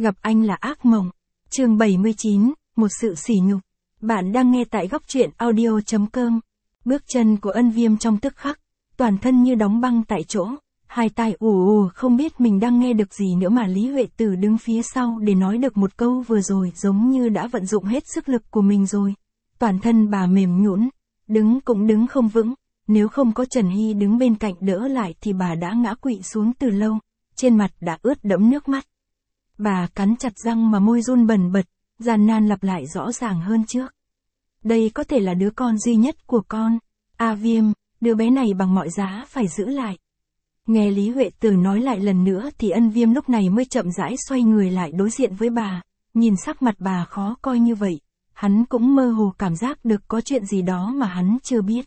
Gặp anh là ác mộng. Chương 79, một sự sỉ nhục. Bạn đang nghe tại góc truyện audio.com. Bước chân của Ân Viêm trong tức khắc, toàn thân như đóng băng tại chỗ, hai tai ù không biết mình đang nghe được gì nữa mà Lý Huệ Tử đứng phía sau để nói được một câu vừa rồi giống như đã vận dụng hết sức lực của mình rồi. Toàn thân bà mềm nhũn, đứng cũng đứng không vững, nếu không có Trần Hy đứng bên cạnh đỡ lại thì bà đã ngã quỵ xuống từ lâu, trên mặt đã ướt đẫm nước mắt. Bà cắn chặt răng mà môi run bần bật, gian nan lặp lại rõ ràng hơn trước. Đây có thể là đứa con duy nhất của con. A Viêm, đứa bé này bằng mọi giá phải giữ lại. Nghe Lý Huệ Tử nói lại lần nữa thì Ân Viêm lúc này mới chậm rãi xoay người lại đối diện với bà, nhìn sắc mặt bà khó coi như vậy, hắn cũng mơ hồ cảm giác được có chuyện gì đó mà hắn chưa biết.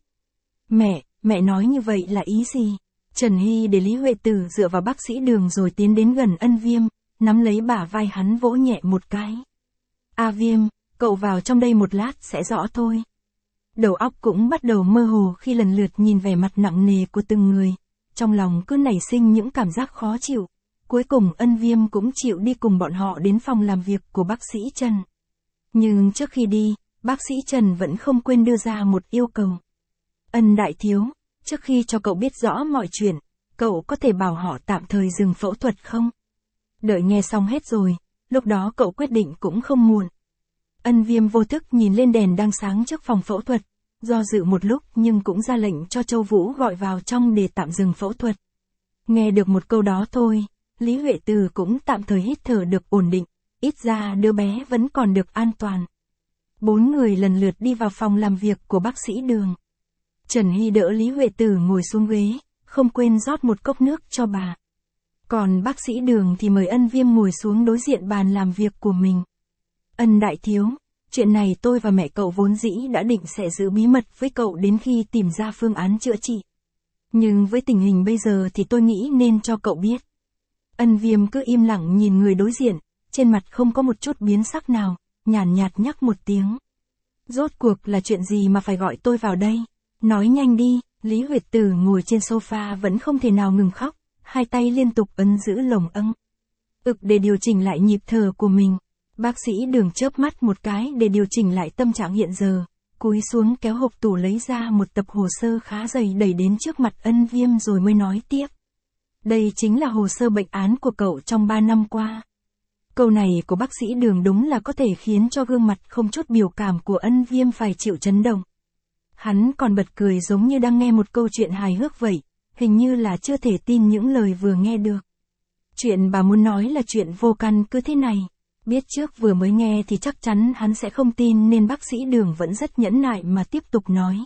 Mẹ nói như vậy là ý gì? Trần Hy để Lý Huệ Tử dựa vào bác sĩ Đường rồi tiến đến gần Ân Viêm, nắm lấy bả vai hắn vỗ nhẹ một cái. A Viêm, cậu vào trong đây một lát sẽ rõ thôi. Đầu óc cũng bắt đầu mơ hồ khi lần lượt nhìn vẻ mặt nặng nề của từng người, trong lòng cứ nảy sinh những cảm giác khó chịu. Cuối cùng Ân Viêm cũng chịu đi cùng bọn họ đến phòng làm việc của bác sĩ Trần. Nhưng trước khi đi, bác sĩ Trần vẫn không quên đưa ra một yêu cầu. Ân đại thiếu, trước khi cho cậu biết rõ mọi chuyện, cậu có thể bảo họ tạm thời dừng phẫu thuật không? Đợi nghe xong hết rồi, lúc đó cậu quyết định cũng không muộn. Ân Viêm vô thức nhìn lên đèn đang sáng trước phòng phẫu thuật, do dự một lúc nhưng cũng ra lệnh cho Châu Vũ gọi vào trong để tạm dừng phẫu thuật. Nghe được một câu đó thôi, Lý Huệ Tử cũng tạm thời hít thở được ổn định, ít ra đứa bé vẫn còn được an toàn. 4 người lần lượt đi vào phòng làm việc của bác sĩ Đường. Trần Hy đỡ Lý Huệ Tử ngồi xuống ghế, không quên rót một cốc nước cho bà. Còn bác sĩ Đường thì mời Ân Viêm ngồi xuống đối diện bàn làm việc của mình. Ân đại thiếu, chuyện này tôi và mẹ cậu vốn dĩ đã định sẽ giữ bí mật với cậu đến khi tìm ra phương án chữa trị. Nhưng với tình hình bây giờ thì tôi nghĩ nên cho cậu biết. Ân Viêm cứ im lặng nhìn người đối diện, trên mặt không có một chút biến sắc nào, nhàn nhạt nhắc một tiếng. Rốt cuộc là chuyện gì mà phải gọi tôi vào đây? Nói nhanh đi. Lý Huệ Tử ngồi trên sofa vẫn không thể nào ngừng khóc, hai tay liên tục ấn giữ lồng âng. Để điều chỉnh lại nhịp thở của mình. Bác sĩ Đường chớp mắt một cái để điều chỉnh lại tâm trạng hiện giờ, cúi xuống kéo hộp tủ lấy ra một tập hồ sơ khá dày đẩy đến trước mặt Ân Viêm rồi mới nói tiếp. Đây chính là hồ sơ bệnh án của cậu trong 3 năm qua. Câu này của bác sĩ Đường đúng là có thể khiến cho gương mặt không chút biểu cảm của Ân Viêm phải chịu chấn động. Hắn còn bật cười giống như đang nghe một câu chuyện hài hước vậy, hình như là chưa thể tin những lời vừa nghe được. Chuyện bà muốn nói là chuyện vô căn cứ thế này. Biết trước vừa mới nghe thì chắc chắn hắn sẽ không tin nên bác sĩ Đường vẫn rất nhẫn nại mà tiếp tục nói.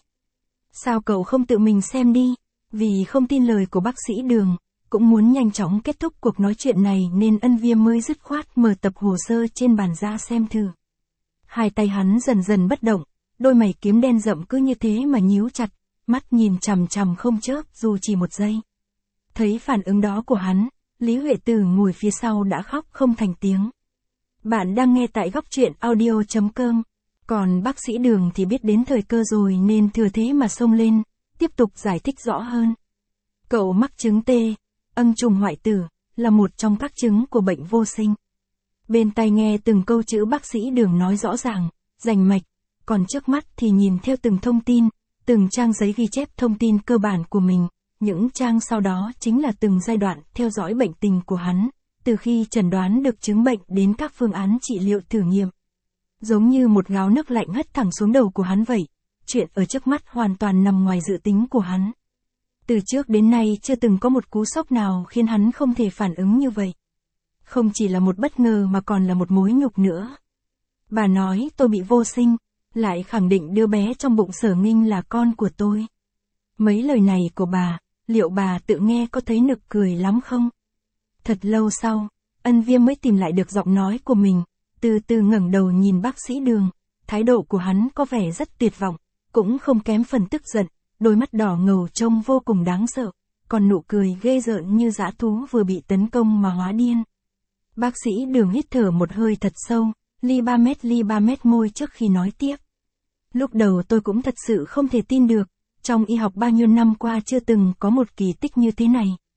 Sao cậu không tự mình xem đi? Vì không tin lời của bác sĩ Đường, cũng muốn nhanh chóng kết thúc cuộc nói chuyện này nên Ân Viêm mới dứt khoát mở tập hồ sơ trên bàn ra xem thử. Hai tay hắn dần dần bất động, đôi mày kiếm đen rậm cứ như thế mà nhíu chặt, mắt nhìn chằm chằm không chớp dù chỉ một giây. Thấy phản ứng đó của hắn, Lý Huệ Tử ngồi phía sau đã khóc không thành tiếng. Bạn đang nghe tại góc truyện audio.com. Còn bác sĩ Đường thì biết đến thời cơ rồi nên thừa thế mà xông lên, tiếp tục giải thích rõ hơn. Cậu mắc chứng T, âng trùng hoại tử, là một trong các chứng của bệnh vô sinh. Bên tai nghe từng câu chữ bác sĩ Đường nói rõ ràng, rành mạch, còn trước mắt thì nhìn theo từng thông tin, từng trang giấy ghi chép thông tin cơ bản của mình, những trang sau đó chính là từng giai đoạn theo dõi bệnh tình của hắn. Từ khi chẩn đoán được chứng bệnh đến các phương án trị liệu thử nghiệm. Giống như một gáo nước lạnh hất thẳng xuống đầu của hắn vậy, chuyện ở trước mắt hoàn toàn nằm ngoài dự tính của hắn. Từ trước đến nay chưa từng có một cú sốc nào khiến hắn không thể phản ứng như vậy. Không chỉ là một bất ngờ mà còn là một mối nhục nữa. Bà nói tôi bị vô sinh, lại khẳng định đứa bé trong bụng Sở Nghinh là con của tôi. Mấy lời này của bà, liệu bà tự nghe có thấy nực cười lắm không? Thật lâu sau, Ân Viêm mới tìm lại được giọng nói của mình, từ từ ngẩng đầu nhìn bác sĩ Đường, thái độ của hắn có vẻ rất tuyệt vọng, cũng không kém phần tức giận, đôi mắt đỏ ngầu trông vô cùng đáng sợ, còn nụ cười ghê rợn như dã thú vừa bị tấn công mà hóa điên. Bác sĩ Đường hít thở một hơi thật sâu, ly ba mét môi trước khi nói tiếp. Lúc đầu tôi cũng thật sự không thể tin được, trong y học bao nhiêu năm qua chưa từng có một kỳ tích như thế này.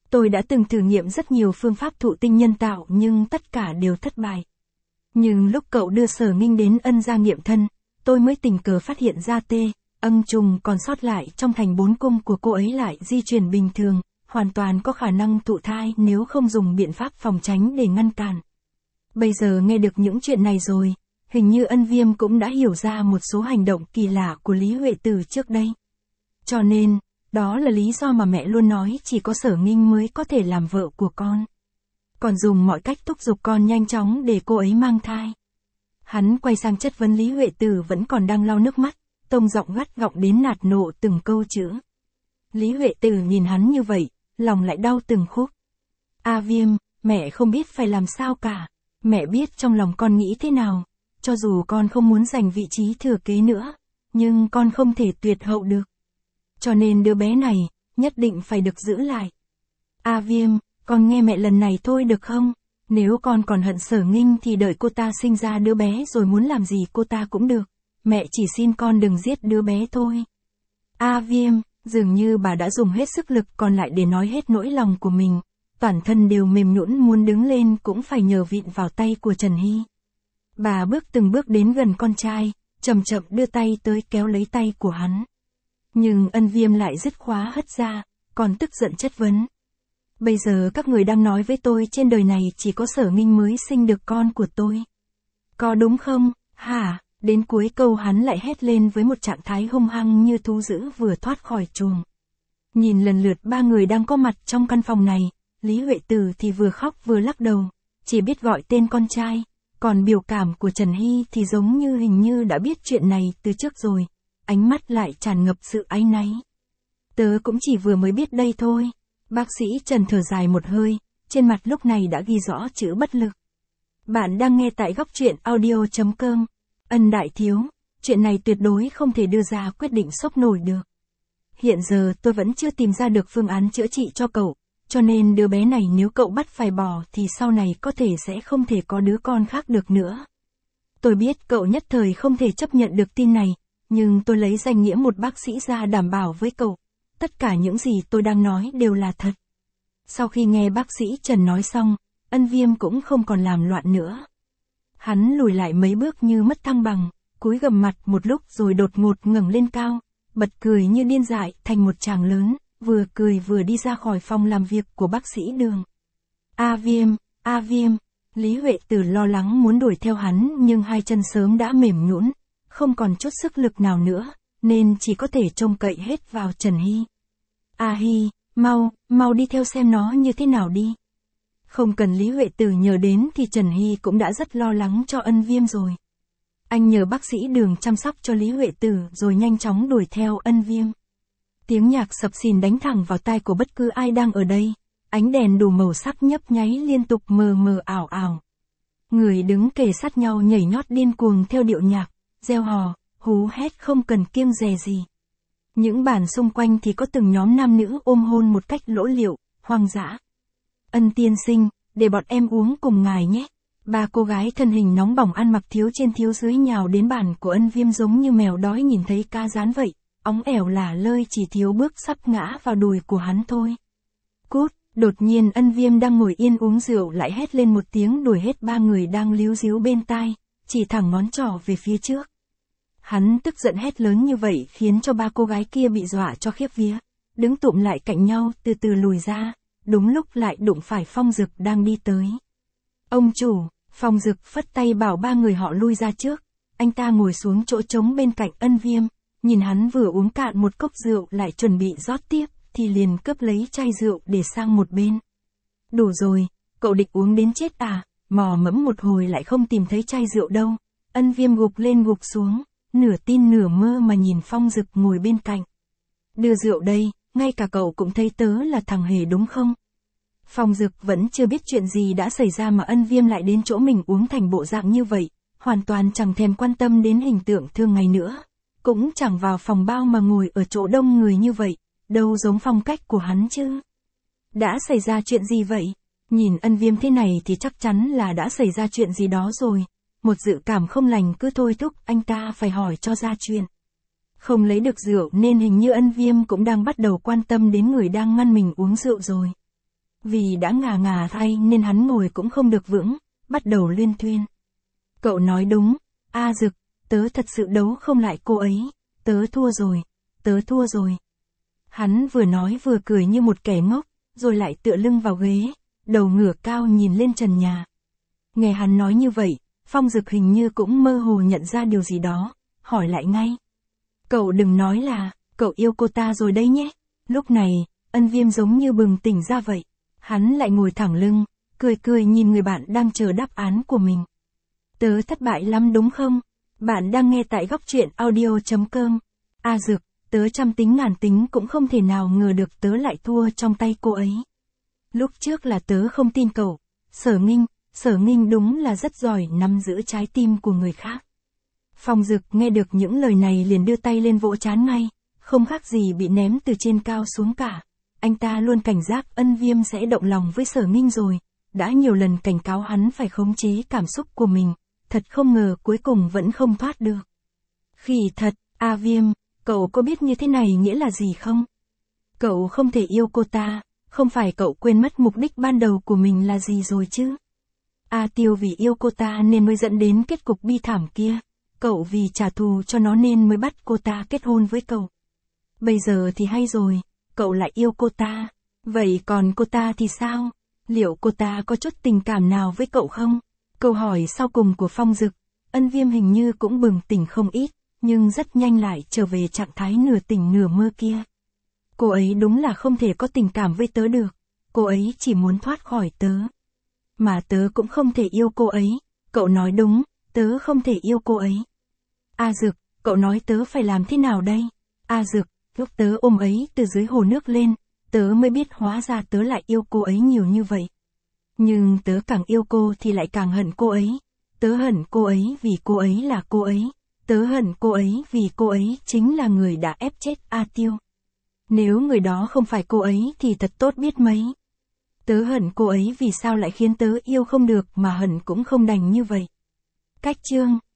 Tôi đã từng thử nghiệm rất nhiều phương pháp thụ tinh nhân tạo nhưng tất cả đều thất bại. Nhưng lúc cậu đưa Sở Nghinh đến Ân gia nghiệm thân, tôi mới tình cờ phát hiện ra ân trùng còn sót lại trong thành 4 cung của cô ấy lại di chuyển bình thường, hoàn toàn có khả năng thụ thai nếu không dùng biện pháp phòng tránh để ngăn cản. Bây giờ nghe được những chuyện này rồi, hình như Ân Viêm cũng đã hiểu ra một số hành động kỳ lạ của Lý Huệ Tử trước đây. Cho nên, đó là lý do mà mẹ luôn nói chỉ có Sở Nghinh mới có thể làm vợ của con. Còn dùng mọi cách thúc giục con nhanh chóng để cô ấy mang thai. Hắn quay sang chất vấn Lý Huệ Tử vẫn còn đang lau nước mắt, tông giọng gắt gỏng đến nạt nộ từng câu chữ. Lý Huệ Tử nhìn hắn như vậy, lòng lại đau từng khúc. A Viêm, mẹ không biết phải làm sao cả. Mẹ biết trong lòng con nghĩ thế nào. Cho dù con không muốn giành vị trí thừa kế nữa, nhưng con không thể tuyệt hậu được. Cho nên đứa bé này, nhất định phải được giữ lại. A Viêm, con nghe mẹ lần này thôi được không? Nếu con còn hận Sở Nghinh thì đợi cô ta sinh ra đứa bé rồi muốn làm gì cô ta cũng được. Mẹ chỉ xin con đừng giết đứa bé thôi. A Viêm, dường như bà đã dùng hết sức lực còn lại để nói hết nỗi lòng của mình. Toàn thân đều mềm nhũn muốn đứng lên cũng phải nhờ vịn vào tay của Trần Hy. Bà bước từng bước đến gần con trai, chậm chậm đưa tay tới kéo lấy tay của hắn. Nhưng Ân Viêm lại dứt khóa hất ra, còn tức giận chất vấn. Bây giờ các người đang nói với tôi trên đời này chỉ có Sở Nghinh mới sinh được con của tôi. Có đúng không, hả? Đến cuối câu hắn lại hét lên với một trạng thái hung hăng như thú dữ vừa thoát khỏi chuồng. Nhìn lần lượt 3 người đang có mặt trong căn phòng này, Lý Huệ Tử thì vừa khóc vừa lắc đầu, chỉ biết gọi tên con trai, còn biểu cảm của Trần Hy thì giống như hình như đã biết chuyện này từ trước rồi, ánh mắt lại tràn ngập sự áy náy. Tớ cũng chỉ vừa mới biết đây thôi. Bác sĩ Trần thở dài một hơi, trên mặt lúc này đã ghi rõ chữ bất lực. Bạn đang nghe tại góc truyện audio.com. Ân đại thiếu, chuyện này tuyệt đối không thể đưa ra quyết định sốc nổi được. Hiện giờ tôi vẫn chưa tìm ra được phương án chữa trị cho cậu, cho nên đứa bé này nếu cậu bắt phải bỏ thì sau này có thể sẽ không thể có đứa con khác được nữa. Tôi biết cậu nhất thời không thể chấp nhận được tin này, nhưng tôi lấy danh nghĩa một bác sĩ ra đảm bảo với cậu. Tất cả những gì tôi đang nói đều là thật. Sau khi nghe bác sĩ Trần nói xong, Ân Viêm cũng không còn làm loạn nữa. Hắn lùi lại mấy bước như mất thăng bằng, cúi gằm mặt một lúc rồi đột ngột ngẩng lên cao, bật cười như điên dại thành một tràng lớn, vừa cười vừa đi ra khỏi phòng làm việc của bác sĩ Đường. A Viêm, Lý Huệ Tử lo lắng muốn đuổi theo hắn nhưng hai chân sớm đã mềm nhũn, không còn chút sức lực nào nữa, nên chỉ có thể trông cậy hết vào Trần Hy. A Hy, mau đi theo xem nó như thế nào đi. Không cần Lý Huệ Tử nhờ đến thì Trần Hy cũng đã rất lo lắng cho Ân Viêm rồi. Anh nhờ bác sĩ Đường chăm sóc cho Lý Huệ Tử rồi nhanh chóng đuổi theo Ân Viêm. Tiếng nhạc sập sình đánh thẳng vào tai của bất cứ ai đang ở đây, ánh đèn đủ màu sắc nhấp nháy liên tục mờ mờ ảo ảo. Người đứng kề sát nhau nhảy nhót điên cuồng theo điệu nhạc, reo hò, hú hét không cần kiêng dè gì. Những bàn xung quanh thì có từng nhóm nam nữ ôm hôn một cách lỗ liệu, hoang dã. Ân tiên sinh, để bọn em uống cùng ngài nhé. 3 cô gái thân hình nóng bỏng ăn mặc thiếu trên thiếu dưới nhào đến bàn của Ân Viêm giống như mèo đói nhìn thấy cá rán vậy, óng ẻo lả lơi chỉ thiếu bước sắp ngã vào đùi của hắn thôi. Cút, đột nhiên Ân Viêm đang ngồi yên uống rượu lại hét lên một tiếng đuổi hết 3 người đang líu ríu bên tai, chỉ thẳng ngón trỏ về phía trước. Hắn tức giận hét lớn như vậy khiến cho 3 cô gái kia bị dọa cho khiếp vía, đứng tụm lại cạnh nhau từ từ lùi ra, đúng lúc lại đụng phải Phong Dực đang đi tới. Ông chủ, Phong Dực phất tay bảo 3 người họ lui ra trước, anh ta ngồi xuống chỗ trống bên cạnh Ân Viêm, nhìn hắn vừa uống cạn một cốc rượu lại chuẩn bị rót tiếp, thì liền cướp lấy chai rượu để sang một bên. Đủ rồi, cậu định uống đến chết à? Mò mẫm một hồi lại không tìm thấy chai rượu đâu. Ân Viêm gục lên gục xuống, nửa tin nửa mơ mà nhìn Phong Dực ngồi bên cạnh. Đưa rượu đây, ngay cả cậu cũng thấy tớ là thằng hề đúng không? Phong Dực vẫn chưa biết chuyện gì đã xảy ra mà Ân Viêm lại đến chỗ mình uống thành bộ dạng như vậy, hoàn toàn chẳng thèm quan tâm đến hình tượng thường ngày nữa. Cũng chẳng vào phòng bao mà ngồi ở chỗ đông người như vậy, đâu giống phong cách của hắn chứ. Đã xảy ra chuyện gì vậy? Nhìn Ân Viêm thế này thì chắc chắn là đã xảy ra chuyện gì đó rồi. Một dự cảm không lành cứ thôi thúc anh ta phải hỏi cho ra chuyện. Không lấy được rượu nên hình như Ân Viêm cũng đang bắt đầu quan tâm đến người đang ngăn mình uống rượu rồi. Vì đã ngà ngà thay nên hắn ngồi cũng không được vững, bắt đầu luyên thuyên. Cậu nói đúng, A Dực, tớ thật sự đấu không lại cô ấy, tớ thua rồi, tớ thua rồi. Hắn vừa nói vừa cười như một kẻ ngốc, rồi lại tựa lưng vào ghế, đầu ngửa cao nhìn lên trần nhà. Nghe hắn nói như vậy, Phong Dực hình như cũng mơ hồ nhận ra điều gì đó, hỏi lại ngay. Cậu đừng nói là, cậu yêu cô ta rồi đấy nhé. Lúc này, Ân Viêm giống như bừng tỉnh ra vậy. Hắn lại ngồi thẳng lưng, cười cười nhìn người bạn đang chờ đáp án của mình. Tớ thất bại lắm đúng không? Bạn đang nghe tại góc truyện audio.com. A Dực, tớ trăm tính ngàn tính cũng không thể nào ngờ được tớ lại thua trong tay cô ấy. Lúc trước là tớ không tin cậu. Sở Nghinh đúng là rất giỏi nắm giữ trái tim của người khác. Phong Dực nghe được những lời này liền đưa tay lên vỗ trán ngay, không khác gì bị ném từ trên cao xuống cả. Anh ta luôn cảnh giác Ân Viêm sẽ động lòng với Sở Nghinh rồi, đã nhiều lần cảnh cáo hắn phải khống chế cảm xúc của mình, thật không ngờ cuối cùng vẫn không thoát được. Khỉ thật, A Viêm, cậu có biết như thế này nghĩa là gì không? Cậu không thể yêu cô ta, không phải cậu quên mất mục đích ban đầu của mình là gì rồi chứ? A Tiêu vì yêu cô ta nên mới dẫn đến kết cục bi thảm kia, cậu vì trả thù cho nó nên mới bắt cô ta kết hôn với cậu. Bây giờ thì hay rồi, cậu lại yêu cô ta, vậy còn cô ta thì sao? Liệu cô ta có chút tình cảm nào với cậu không? Câu hỏi sau cùng của Phong Dực, Ân Viêm hình như cũng bừng tỉnh không ít, nhưng rất nhanh lại trở về trạng thái nửa tỉnh nửa mơ kia. Cô ấy đúng là không thể có tình cảm với tớ được, cô ấy chỉ muốn thoát khỏi tớ. Mà tớ cũng không thể yêu cô ấy, cậu nói đúng, tớ không thể yêu cô ấy. A Dực, cậu nói tớ phải làm thế nào đây? A Dực, lúc tớ ôm ấy từ dưới hồ nước lên, tớ mới biết hóa ra tớ lại yêu cô ấy nhiều như vậy. Nhưng tớ càng yêu cô thì lại càng hận cô ấy. Tớ hận cô ấy vì cô ấy là cô ấy. Tớ hận cô ấy vì cô ấy chính là người đã ép chết A Tiêu. Nếu người đó không phải cô ấy thì thật tốt biết mấy. Tớ hận cô ấy vì sao lại khiến tớ yêu không được mà hận cũng không đành như vậy. Cách chương